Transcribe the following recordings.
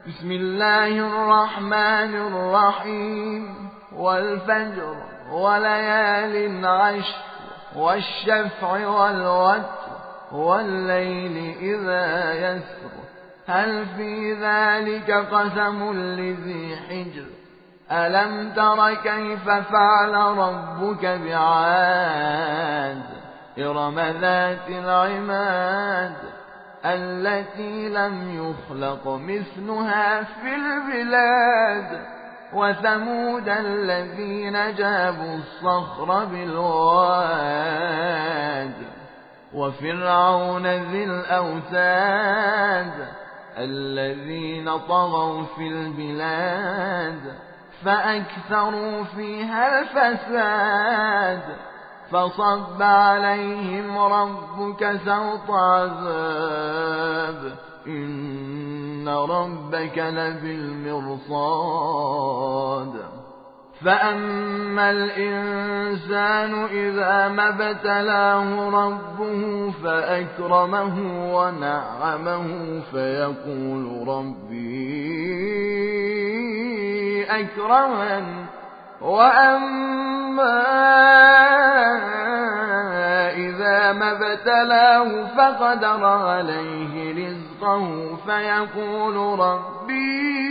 بسم الله الرحمن الرحيم والفجر وليال عشر والشفع والوتر والليل إذا يسر هل في ذلك قسم لذي حجر ألم تر كيف فعل ربك بعاد إرم ذات العماد التي لم يخلق مثلها في البلاد وثمود الذين جابوا الصخر بالواد وفرعون ذي الأوتاد الذين طغوا في البلاد فأكثروا فيها الفساد فصب عليهم ربك سوط عذاب إن ربك لبالمرصاد فأما الإنسان إذا ما ابتلاه ربه فأكرمه ونعمه فيقول ربي أكرمن وأما إذا ما ابتلاه فقدر عليه رزقه فيقول ربي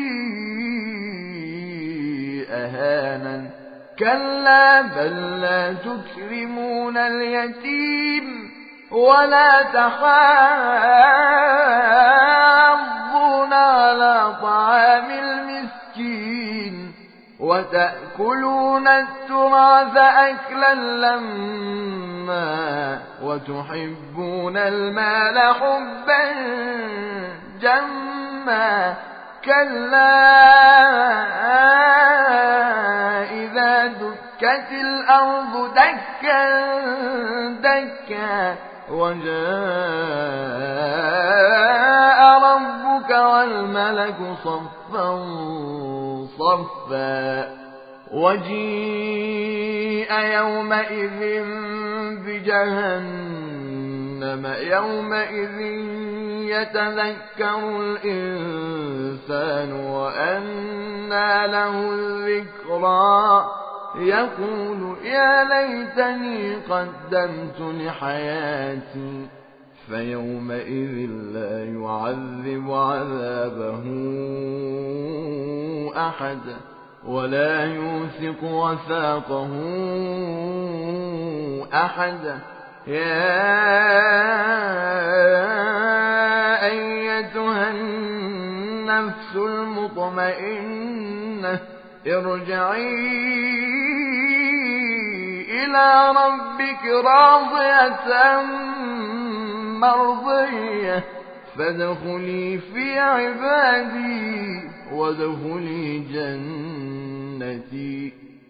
أهانن كلا بل لا تكرمون اليتيم ولا تحاضون على طعام المسكين وتأكلون التراث أكلا لما وتحبون المال حبا جما كلا إذا دكت الأرض دكا دكا وجاء ربك والملك صفا صفا وجيء يومئذ بجهنم يومئذ يتذكر الإنسان وأنى له الذكرى يقول يا ليتني قدمت لحياتي فيومئذ لا يعذب عذابه أحد ولا يوثق وثاقه أحد يا أيتها النفس المطمئنة ارجعي إلى ربك راضية مرضية فادخلي في عبادي وادخلي جنتي